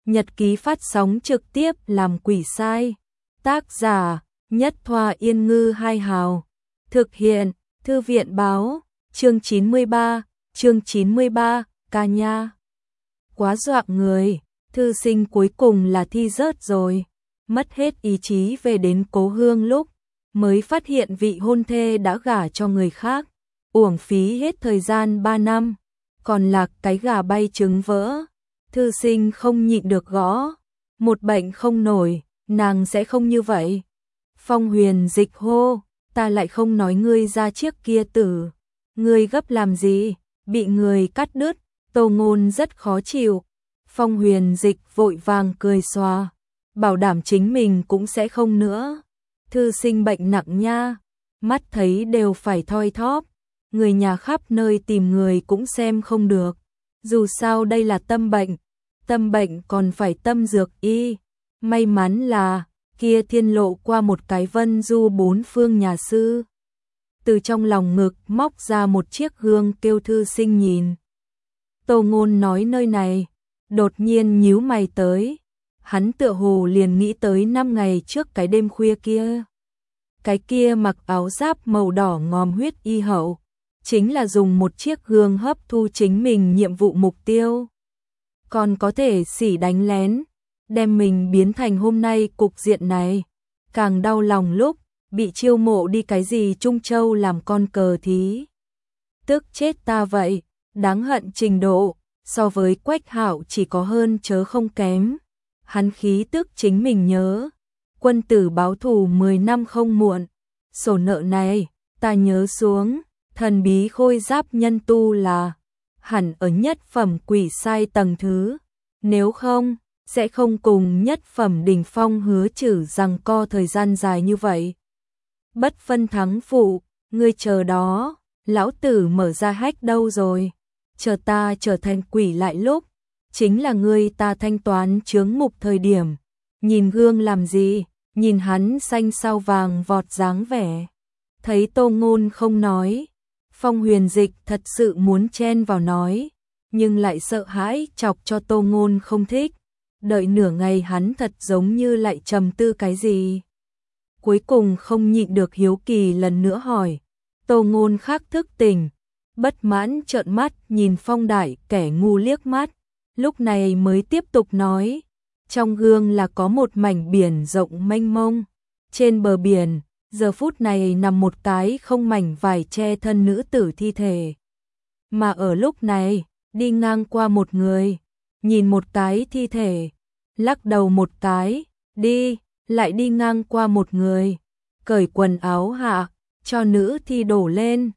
Nhật ký phát sóng trực tiếp làm quỷ sai. Tác giả Nhất Thoa Yên Ngư Hai Hào. Thực hiện Thư viện Báo. Chương 93, ca nha. Quá dọa người, thư sinh cuối cùng là thi rớt rồi. Mất hết ý chí về đến cố hương lúc mới phát hiện vị hôn thê đã gả cho người khác. Uổng phí hết thời gian 3 năm, còn là cái gà bay trứng vỡ. Thư sinh không nhịn được gõ. Một bệnh không nổi, nàng sẽ không như vậy. Phong Huyền Dịch hô, ta lại không nói ngươi ra chiếc kia tử. Ngươi gấp làm gì, bị người cắt đứt. Tô Ngôn rất khó chịu. Phong Huyền Dịch vội vàng cười xòa, bảo đảm chính mình cũng sẽ không nữa. Thư sinh bệnh nặng nha, mắt thấy đều phải thoi thóp. Người nhà khắp nơi tìm người cũng xem không được. Dù sao đây là tâm bệnh còn phải tâm dược y. May mắn là kia thiên lộ qua một cái vân du bốn phương nhà sư. Từ trong lòng ngực móc ra một chiếc gương kêu thư sinh nhìn. Tô Ngôn nói nơi này, đột nhiên nhíu mày tới. Hắn tựa hồ liền nghĩ tới 5 ngày trước cái đêm khuya kia. Cái kia mặc áo giáp màu đỏ ngòm huyết y hậu, chính là dùng một chiếc gương hấp thu chính mình nhiệm vụ mục tiêu. Còn có thể xỉ đánh lén, đem mình biến thành hôm nay cục diện này. Càng đau lòng lúc bị chiêu mộ đi cái gì Trung Châu làm con cờ thí. Tức chết ta vậy, đáng hận trình độ, so với Quách Hạo chỉ có hơn chớ không kém. Hắn khí tức chính mình nhớ, quân tử báo thù 10 năm không muộn. Sổ nợ này, ta nhớ xuống, thần bí khôi giáp nhân tu là hẳn ở nhất phẩm quỷ sai tầng thứ. Nếu không, sẽ không cùng nhất phẩm đỉnh phong hứa trừ rằng co thời gian dài như vậy. Bất phân thắng phụ, ngươi chờ đó, lão tử mở ra hách đâu rồi. Chờ ta trở thành quỷ lại lúc, chính là ngươi ta thanh toán chướng mục thời điểm. Nhìn gương làm gì, nhìn hắn xanh sao vàng vọt dáng vẻ. Thấy Tô Ngôn không nói, Phong Huyền Dịch thật sự muốn chen vào nói, nhưng lại sợ hãi chọc cho Tô Ngôn không thích. Đợi nửa ngày hắn thật giống như lại trầm tư cái gì. Cuối cùng không nhịn được hiếu kỳ lần nữa hỏi. Tô Ngôn khắc thức tỉnh, bất mãn trợn mắt nhìn Phong Đại kẻ ngu liếc mắt. Lúc này mới tiếp tục nói, trong gương là có một mảnh biển rộng mênh mông. Trên bờ biển, giờ phút này nằm một cái không mảnh vải che thân nữ tử thi thể. Mà ở lúc này, đi ngang qua một người, nhìn một cái thi thể, lắc đầu một cái, lại đi ngang qua một người, cởi quần áo hạ, cho nữ thi đổ lên,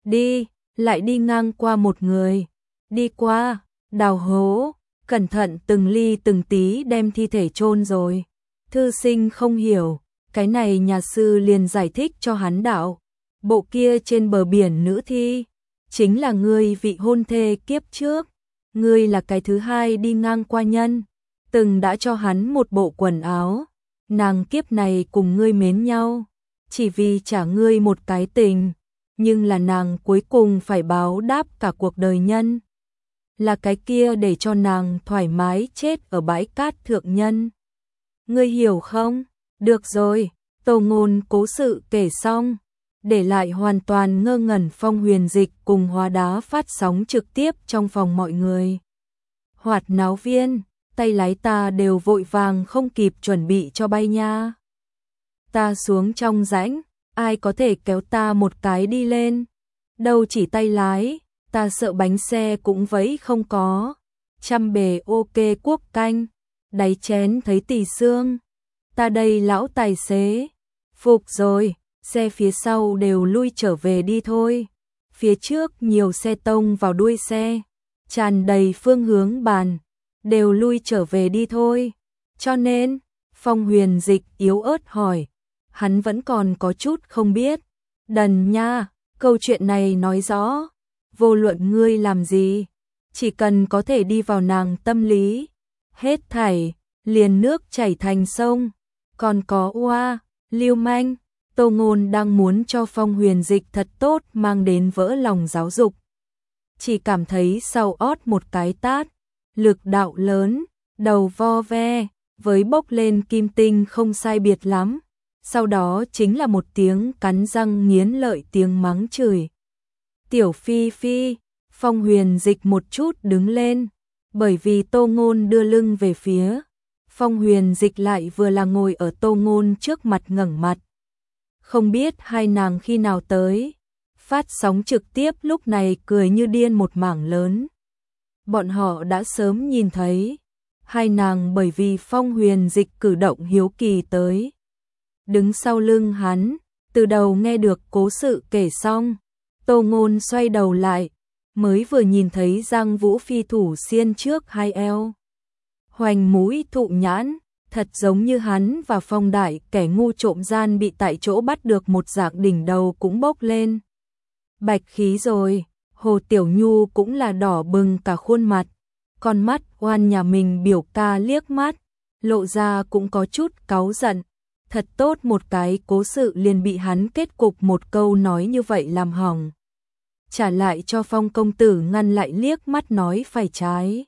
lại đi ngang qua một người, đi qua, đào hố, cẩn thận từng ly từng tí đem thi thể chôn rồi. Thư sinh không hiểu, cái này nhà sư liền giải thích cho hắn đạo, bộ kia trên bờ biển nữ thi, chính là ngươi vị hôn thê kiếp trước, ngươi là cái thứ hai đi ngang qua nhân, từng đã cho hắn một bộ quần áo, nàng kiếp này cùng ngươi mến nhau, chỉ vì trả ngươi một cái tình, nhưng là nàng cuối cùng phải báo đáp cả cuộc đời nhân. Là cái kia để cho nàng thoải mái chết ở bãi cát thượng nhân. Ngươi hiểu không? Được rồi, Tô Ngôn cố sự kể xong, để lại hoàn toàn ngơ ngẩn Phong Huyền Dịch cùng Hóa Đá phát sóng trực tiếp trong phòng mọi người. Hoạt náo viên, tay lái ta đều vội vàng không kịp chuẩn bị cho bay nha. Ta xuống trong rãnh, ai có thể kéo ta một cái đi lên? Đâu chỉ tay lái, ta sợ bánh xe cũng vẫy không có. Trăm bề ok quốc canh, đáy chén thấy tỳ xương. Ta đây lão tài xế. Phục rồi, xe phía sau đều lui trở về đi thôi. Phía trước nhiều xe tông vào đuôi xe, tràn đầy phương hướng bàn, đều lui trở về đi thôi. Cho nên, Phong Huyền Dịch yếu ớt hỏi, hắn vẫn còn có chút không biết. Đần nha, câu chuyện này nói rõ, vô luận ngươi làm gì, chỉ cần có thể đi vào nàng tâm lý, hết thảy, liền nước chảy thành sông. Còn có oa, lưu manh, Tô Ngôn đang muốn cho Phong Huyền Dịch thật tốt mang đến vỡ lòng giáo dục. Chỉ cảm thấy sau ót một cái tát, lực đạo lớn, đầu vo ve, với bốc lên kim tinh không sai biệt lắm. Sau đó chính là một tiếng cắn răng nghiến lợi tiếng mắng chửi. Tiểu Phi Phi, Phong Huyền Dịch một chút đứng lên, bởi vì Tô Ngôn đưa lưng về phía. Phong Huyền Dịch lại vừa là ngồi ở Tô Ngôn trước mặt ngẩng mặt. Không biết hai nàng khi nào tới. Phát sóng trực tiếp lúc này cười như điên một mảng lớn. Bọn họ đã sớm nhìn thấy. Hai nàng bởi vì Phong Huyền Dịch cử động hiếu kỳ tới. Đứng sau lưng hắn, từ đầu nghe được cố sự kể xong. Tô Ngôn xoay đầu lại, mới vừa nhìn thấy Giang Vũ Phi thủ xiên trước hai eo. Hoành mũi thụ nhãn, thật giống như hắn và Phong Đại kẻ ngu trộm gian bị tại chỗ bắt được một dạng, đỉnh đầu cũng bốc lên. Bạch khí rồi, Hồ Tiểu Nhu cũng là đỏ bừng cả khuôn mặt. Con mắt oan nhà mình biểu ca liếc mắt, lộ ra cũng có chút cáu giận. Thật tốt một cái cố sự liền bị hắn kết cục một câu nói như vậy làm hỏng. Trả lại cho Phong công tử ngăn lại liếc mắt nói phải trái.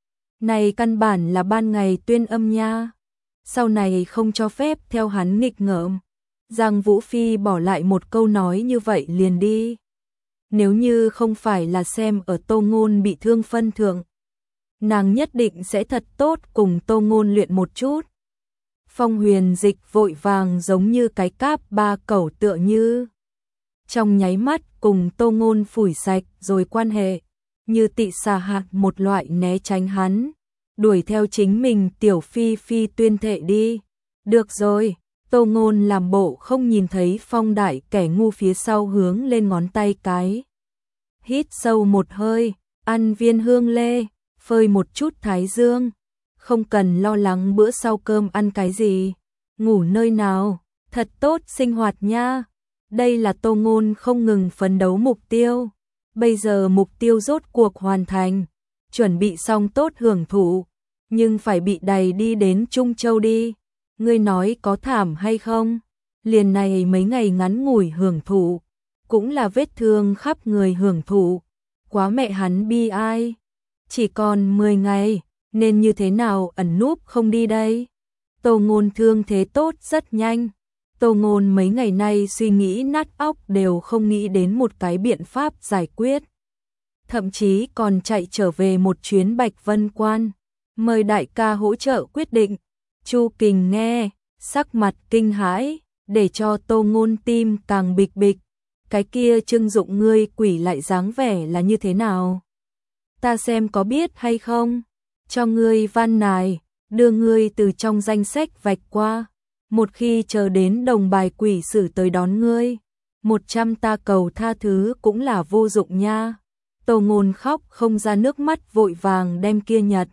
Này căn bản là ban ngày tuyên âm nha. Sau này không cho phép theo hắn nghịch ngợm. Giang Vũ Phi bỏ lại một câu nói như vậy liền đi. Nếu như không phải là xem ở Tô Ngôn bị thương phân thượng, nàng nhất định sẽ thật tốt cùng Tô Ngôn luyện một chút. Phong Huyền Dịch vội vàng giống như cái cáp ba cẩu tựa như. Trong nháy mắt cùng Tô Ngôn phủi sạch rồi quan hệ, như tị xà hạt một loại né tránh hắn, đuổi theo chính mình Tiểu Phi Phi tuyên thệ đi. Được rồi, Tô Ngôn làm bộ không nhìn thấy Phong Đại kẻ ngu phía sau hướng lên ngón tay cái. Hít sâu một hơi, ăn viên hương lê, phơi một chút thái dương. Không cần lo lắng bữa sau cơm ăn cái gì, ngủ nơi nào, thật tốt sinh hoạt nha. Đây là Tô Ngôn không ngừng phấn đấu mục tiêu. Bây giờ mục tiêu rốt cuộc hoàn thành, chuẩn bị xong tốt hưởng thụ, nhưng phải bị đày đi đến Trung Châu đi. Ngươi nói có thảm hay không? Liền này mấy ngày ngắn ngủi hưởng thụ, cũng là vết thương khắp người hưởng thụ. Quá mẹ hắn bi ai. Chỉ còn 10 ngày, nên như thế nào ẩn núp không đi đây? Tô Ngôn thương thế tốt rất nhanh. Tô Ngôn mấy ngày nay suy nghĩ nát óc đều không nghĩ đến một cái biện pháp giải quyết. Thậm chí còn chạy trở về một chuyến Bạch Vân Quan, mời đại ca hỗ trợ quyết định. Chu Kình nghe, sắc mặt kinh hãi, để cho Tô Ngôn tim càng bịch bịch. Cái kia Trưng Dụng ngươi quỷ lại dáng vẻ là như thế nào? Ta xem có biết hay không? Cho ngươi van nài, đưa ngươi từ trong danh sách vạch qua. Một khi chờ đến đồng bài quỷ sử tới đón ngươi, 100 ta cầu tha thứ cũng là vô dụng nha. Tô Ngôn khóc không ra nước mắt vội vàng đem kia nhật.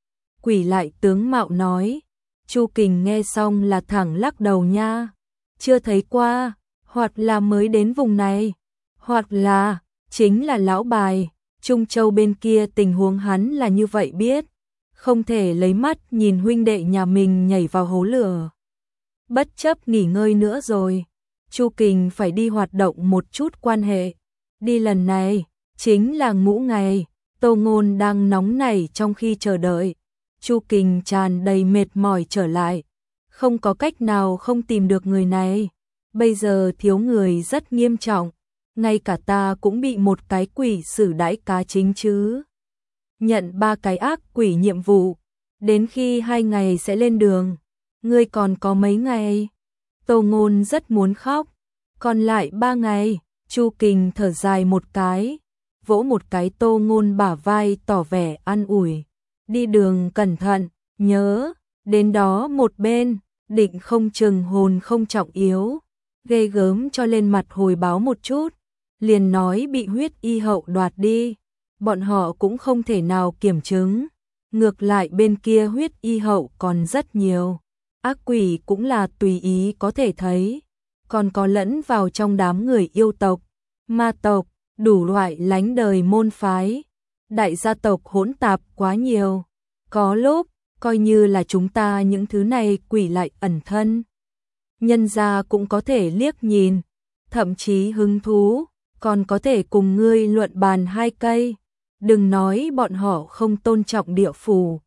Quỷ lại tướng mạo nói. Chu Kình nghe xong là thẳng lắc đầu nha. Chưa thấy qua, hoặc là mới đến vùng này, hoặc là chính là lão bài. Trung Châu bên kia tình huống hắn là như vậy biết. Không thể lấy mắt nhìn huynh đệ nhà mình nhảy vào hố lửa. Bất chấp nghỉ ngơi nữa rồi, Chu Kình phải đi hoạt động một chút quan hệ. Đi lần này, chính là ngũ ngày, Tô Ngôn đang nóng nảy trong khi chờ đợi. Chu Kình tràn đầy mệt mỏi trở lại, không có cách nào không tìm được người này. Bây giờ thiếu người rất nghiêm trọng, ngay cả ta cũng bị một cái quỷ xử đãi cá chính chứ. Nhận 3 cái ác quỷ nhiệm vụ, đến khi 2 ngày sẽ lên đường. Ngươi còn có mấy ngày? Tô Ngôn rất muốn khóc. Còn lại 3 ngày, Chu Kình thở dài một cái, vỗ một cái Tô Ngôn bả vai tỏ vẻ an ủi. Đi đường cẩn thận, nhớ, đến đó một bên, định không chừng hồn không trọng yếu. Ghê gớm cho lên mặt hồi báo một chút, liền nói bị huyết y hậu đoạt đi. Bọn họ cũng không thể nào kiểm chứng. Ngược lại bên kia huyết y hậu còn rất nhiều. Ác quỷ cũng là tùy ý có thể thấy. Còn có lẫn vào trong đám người yêu tộc, ma tộc, đủ loại lánh đời môn phái. Đại gia tộc hỗn tạp quá nhiều. Có lúc, coi như là chúng ta những thứ này quỷ lại ẩn thân. Nhân gia cũng có thể liếc nhìn, thậm chí hứng thú, còn có thể cùng ngươi luận bàn 2 cây. Đừng nói bọn họ không tôn trọng địa phủ,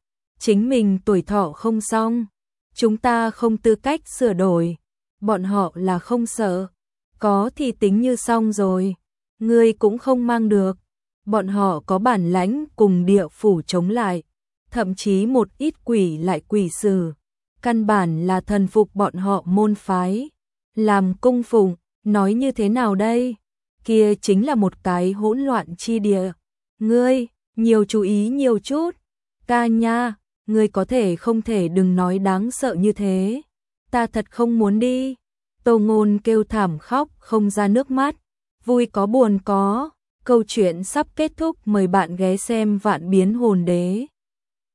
chính mình tuổi thọ không xong, chúng ta không tư cách sửa đổi, bọn họ là không sợ, có thì tính như xong rồi, ngươi cũng không mang được, bọn họ có bản lãnh cùng địa phủ chống lại, thậm chí một ít quỷ lại quỷ sử, căn bản là thần phục bọn họ môn phái, làm cung phụng, nói như thế nào đây? Kia chính là một cái hỗn loạn chi địa. Ngươi, nhiều chú ý nhiều chút. Ca nha, ngươi có thể không thể đừng nói đáng sợ như thế. Ta thật không muốn đi. Tô Ngôn kêu thảm khóc không ra nước mắt. Vui có buồn có. Câu chuyện sắp kết thúc, mời bạn ghé xem Vạn Biến Hồn Đế.